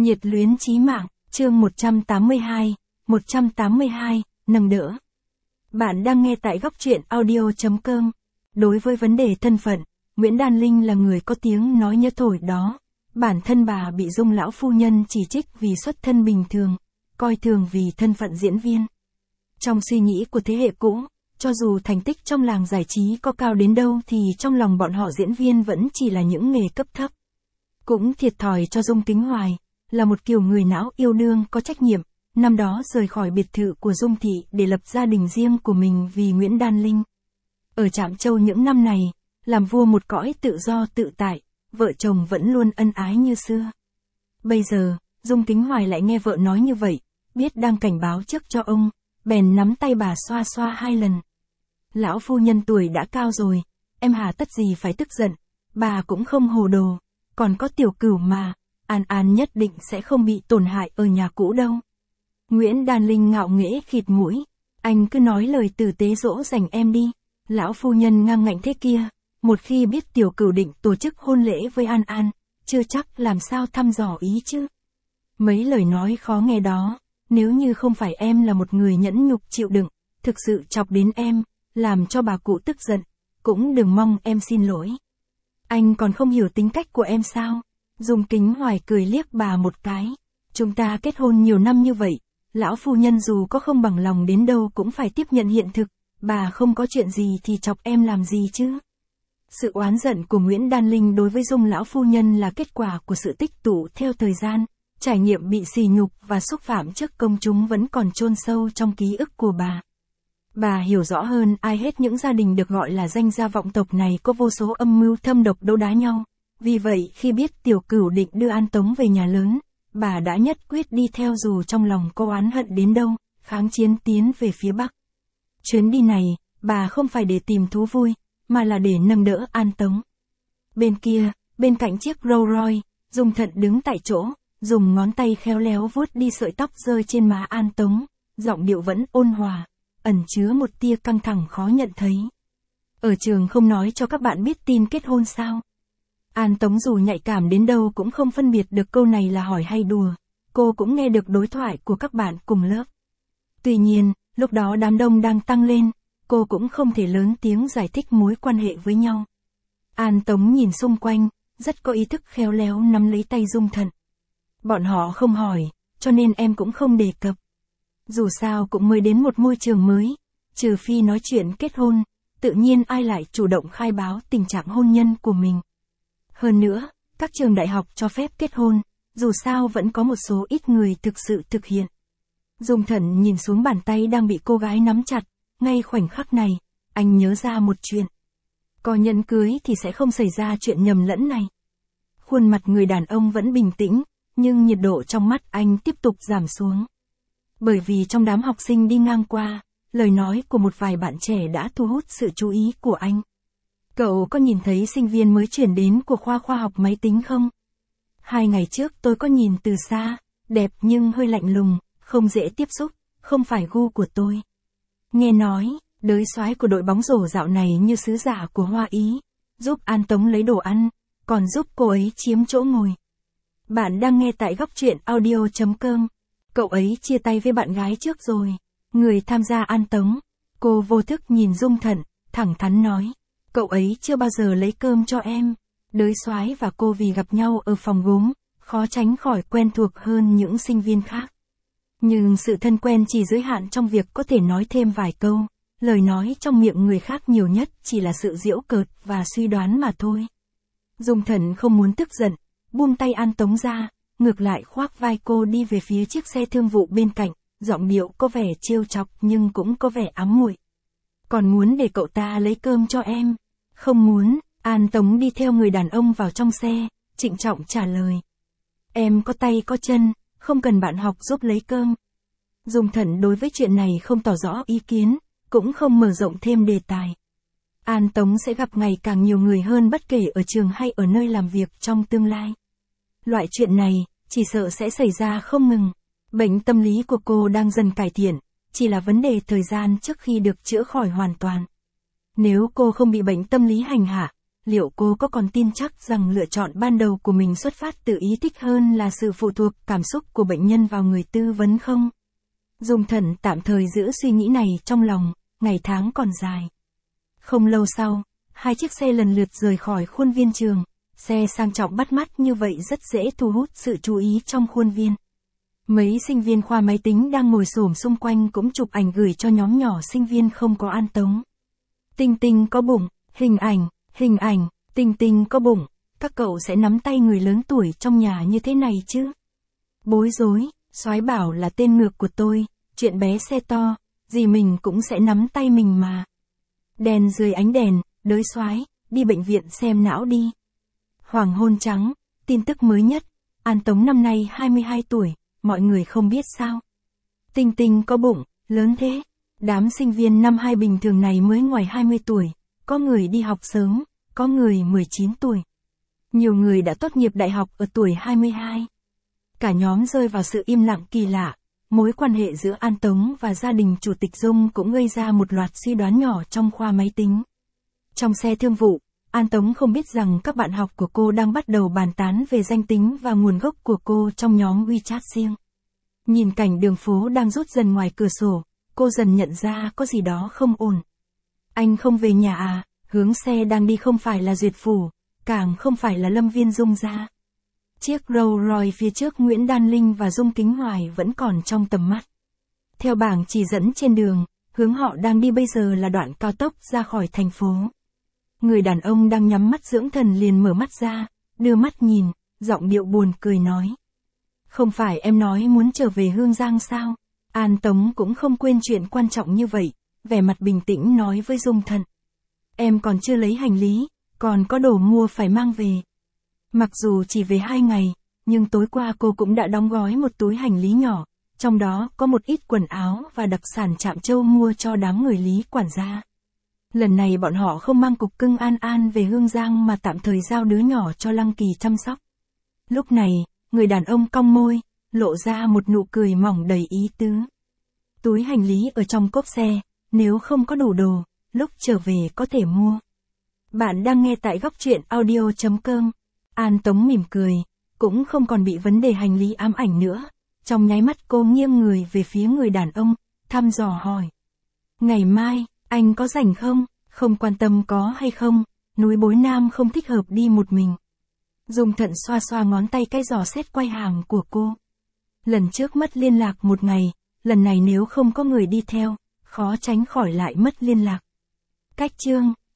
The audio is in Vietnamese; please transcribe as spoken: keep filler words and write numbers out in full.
Nhiệt luyến chí mạng, chương một trăm tám mươi hai, một trăm tám mươi hai, nâng đỡ. Bạn đang nghe tại góc truyện audio chấm com. Đối với vấn đề thân phận, Nguyễn Đan Linh là người có tiếng nói nhớ thổi đó. Bản thân bà bị Dung lão phu nhân chỉ trích vì xuất thân bình thường, coi thường vì thân phận diễn viên. Trong suy nghĩ của thế hệ cũ, cho dù thành tích trong làng giải trí có cao đến đâu thì trong lòng bọn họ diễn viên vẫn chỉ là những nghề cấp thấp. Cũng thiệt thòi cho Dung Kính Hoài, là một kiểu người não yêu đương có trách nhiệm, năm đó rời khỏi biệt thự của Dung Thị để lập gia đình riêng của mình vì Nguyễn Đan Linh. Ở Trạm Châu những năm này, làm vua một cõi tự do tự tại, vợ chồng vẫn luôn ân ái như xưa. Bây giờ, Dung Kính Hoài lại nghe vợ nói như vậy, biết đang cảnh báo trước cho ông, bèn nắm tay bà xoa xoa hai lần. Lão phu nhân tuổi đã cao rồi, em hà tất gì phải tức giận, bà cũng không hồ đồ, còn có Tiểu Cửu mà, An An nhất định sẽ không bị tổn hại ở nhà cũ đâu. Nguyễn Đan Linh ngạo nghễ khịt mũi, anh cứ nói lời tử tế dỗ dành em đi. Lão phu nhân ngang ngạnh thế kia, một khi biết Tiểu Cửu định tổ chức hôn lễ với An An, chưa chắc làm sao thăm dò ý chứ. Mấy lời nói khó nghe đó, nếu như không phải em là một người nhẫn nhục chịu đựng, thực sự chọc đến em, làm cho bà cụ tức giận, cũng đừng mong em xin lỗi. Anh còn không hiểu tính cách của em sao? Dung Kính Hoài cười liếc bà một cái. Chúng ta kết hôn nhiều năm như vậy, lão phu nhân dù có không bằng lòng đến đâu cũng phải tiếp nhận hiện thực, bà không có chuyện gì thì chọc em làm gì chứ? Sự oán giận của Nguyễn Đan Linh đối với Dung lão phu nhân là kết quả của sự tích tụ theo thời gian, trải nghiệm bị sỉ nhục và xúc phạm trước công chúng vẫn còn chôn sâu trong ký ức của bà. Bà hiểu rõ hơn ai hết những gia đình được gọi là danh gia vọng tộc này có vô số âm mưu thâm độc đấu đá nhau. Vì vậy khi biết Tiểu Cửu định đưa An Tống về nhà lớn, bà đã nhất quyết đi theo dù trong lòng có oán hận đến đâu, kháng chiến tiến về phía Bắc. Chuyến đi này, bà không phải để tìm thú vui, mà là để nâng đỡ An Tống. Bên kia, bên cạnh chiếc Rolls Royce, Dung Thận đứng tại chỗ, dùng ngón tay khéo léo vuốt đi sợi tóc rơi trên má An Tống, giọng điệu vẫn ôn hòa, ẩn chứa một tia căng thẳng khó nhận thấy. Ở trường không nói cho các bạn biết tin kết hôn sao? An Tống dù nhạy cảm đến đâu cũng không phân biệt được câu này là hỏi hay đùa, cô cũng nghe được đối thoại của các bạn cùng lớp. Tuy nhiên, lúc đó đám đông đang tăng lên, cô cũng không thể lớn tiếng giải thích mối quan hệ với nhau. An Tống nhìn xung quanh, rất có ý thức khéo léo nắm lấy tay Dung Thận. Bọn họ không hỏi, cho nên em cũng không đề cập. Dù sao cũng mới đến một môi trường mới, trừ phi nói chuyện kết hôn, tự nhiên ai lại chủ động khai báo tình trạng hôn nhân của mình. Hơn nữa, các trường đại học cho phép kết hôn, dù sao vẫn có một số ít người thực sự thực hiện. Dung Thận nhìn xuống bàn tay đang bị cô gái nắm chặt, ngay khoảnh khắc này, anh nhớ ra một chuyện. Có nhẫn cưới thì sẽ không xảy ra chuyện nhầm lẫn này. Khuôn mặt người đàn ông vẫn bình tĩnh, nhưng nhiệt độ trong mắt anh tiếp tục giảm xuống. Bởi vì trong đám học sinh đi ngang qua, lời nói của một vài bạn trẻ đã thu hút sự chú ý của anh. Cậu có nhìn thấy sinh viên mới chuyển đến của khoa khoa học máy tính không? Hai ngày trước tôi có nhìn từ xa, đẹp nhưng hơi lạnh lùng, không dễ tiếp xúc, không phải gu của tôi. Nghe nói, đới soái của đội bóng rổ dạo này như sứ giả của Hoa Ý, giúp An Tống lấy đồ ăn, còn giúp cô ấy chiếm chỗ ngồi. Bạn đang nghe tại góc truyện audio chấm com. Cậu ấy chia tay với bạn gái trước rồi. Người tham gia An Tống. Cô vô thức nhìn Dung Thận, thẳng thắn nói. Cậu ấy chưa bao giờ lấy cơm cho em. Đới soái và cô vì gặp nhau ở phòng gốm, khó tránh khỏi quen thuộc hơn những sinh viên khác. Nhưng sự thân quen chỉ giới hạn trong việc có thể nói thêm vài câu. Lời nói trong miệng người khác nhiều nhất chỉ là sự giễu cợt và suy đoán mà thôi. Dung Thận không muốn tức giận, buông tay An Tống ra, ngược lại khoác vai cô đi về phía chiếc xe thương vụ bên cạnh, giọng điệu có vẻ trêu chọc nhưng cũng có vẻ ám muội. Còn muốn để cậu ta lấy cơm cho em? Không muốn. An Tống đi theo người đàn ông vào trong xe, trịnh trọng trả lời. Em có tay có chân, không cần bạn học giúp lấy cơm. Dung Thận đối với chuyện này không tỏ rõ ý kiến, cũng không mở rộng thêm đề tài. An Tống sẽ gặp ngày càng nhiều người hơn bất kể ở trường hay ở nơi làm việc trong tương lai. Loại chuyện này, chỉ sợ sẽ xảy ra không ngừng. Bệnh tâm lý của cô đang dần cải thiện, chỉ là vấn đề thời gian trước khi được chữa khỏi hoàn toàn. Nếu cô không bị bệnh tâm lý hành hạ, liệu cô có còn tin chắc rằng lựa chọn ban đầu của mình xuất phát từ ý thích hơn là sự phụ thuộc cảm xúc của bệnh nhân vào người tư vấn không? Dung Thần tạm thời giữ suy nghĩ này trong lòng, ngày tháng còn dài. Không lâu sau, hai chiếc xe lần lượt rời khỏi khuôn viên trường, xe sang trọng bắt mắt như vậy rất dễ thu hút sự chú ý trong khuôn viên. Mấy sinh viên khoa máy tính đang ngồi xổm xung quanh cũng chụp ảnh gửi cho nhóm nhỏ sinh viên không có An Tống. Tinh Tinh có bụng, hình ảnh, hình ảnh, Tinh Tinh có bụng, các cậu sẽ nắm tay người lớn tuổi trong nhà như thế này chứ? Bối rối, soái bảo là tên ngược của tôi, chuyện bé xe to, gì mình cũng sẽ nắm tay mình mà. Đèn dưới ánh đèn, đới soái, đi bệnh viện xem não đi. Hoàng hôn trắng, tin tức mới nhất, An Tống năm nay hai mươi hai tuổi, mọi người không biết sao. Tinh Tinh có bụng, lớn thế. Đám sinh viên năm hai bình thường này mới ngoài hai mươi tuổi, có người đi học sớm, có người mười chín tuổi. Nhiều người đã tốt nghiệp đại học ở tuổi hai mươi hai. Cả nhóm rơi vào sự im lặng kỳ lạ, mối quan hệ giữa An Tống và gia đình Chủ tịch Dung cũng gây ra một loạt suy đoán nhỏ trong khoa máy tính. Trong xe thương vụ, An Tống không biết rằng các bạn học của cô đang bắt đầu bàn tán về danh tính và nguồn gốc của cô trong nhóm WeChat riêng. Nhìn cảnh đường phố đang rút dần ngoài cửa sổ, cô dần nhận ra có gì đó không ổn. Anh không về nhà à? Hướng xe đang đi không phải là Duyệt Phủ, càng không phải là Lâm Viên Dung gia. Chiếc Rolls Royce phía trước Nguyễn Đan Linh và Dung Kính Hoài vẫn còn trong tầm mắt. Theo bảng chỉ dẫn trên đường, hướng họ đang đi bây giờ là đoạn cao tốc ra khỏi thành phố. Người đàn ông đang nhắm mắt dưỡng thần liền mở mắt ra, đưa mắt nhìn, giọng điệu buồn cười nói. Không phải em nói muốn trở về Hương Giang sao? An Tống cũng không quên chuyện quan trọng như vậy, vẻ mặt bình tĩnh nói với Dung Thần. Em còn chưa lấy hành lý, còn có đồ mua phải mang về. Mặc dù chỉ về hai ngày, nhưng tối qua cô cũng đã đóng gói một túi hành lý nhỏ, trong đó có một ít quần áo và đặc sản Trạm Châu mua cho đám người Lý quản gia. Lần này bọn họ không mang cục cưng An An về Hương Giang mà tạm thời giao đứa nhỏ cho Lăng Kỳ chăm sóc. Lúc này, người đàn ông cong môi, lộ ra một nụ cười mỏng đầy ý tứ. Túi hành lý ở trong cốp xe, nếu không có đủ đồ, lúc trở về có thể mua. Bạn đang nghe tại góc truyện audio chấm com. An Tống mỉm cười, cũng không còn bị vấn đề hành lý ám ảnh nữa. Trong nháy mắt cô nghiêng người về phía người đàn ông, thăm dò hỏi. Ngày mai, anh có rảnh không? Không quan tâm có hay không, núi Bối Nam không thích hợp đi một mình. Dung Thận xoa xoa ngón tay cái dò xét quay hàng của cô. Lần trước mất liên lạc một ngày, lần này nếu không có người đi theo, khó tránh khỏi lại mất liên lạc. Cách chương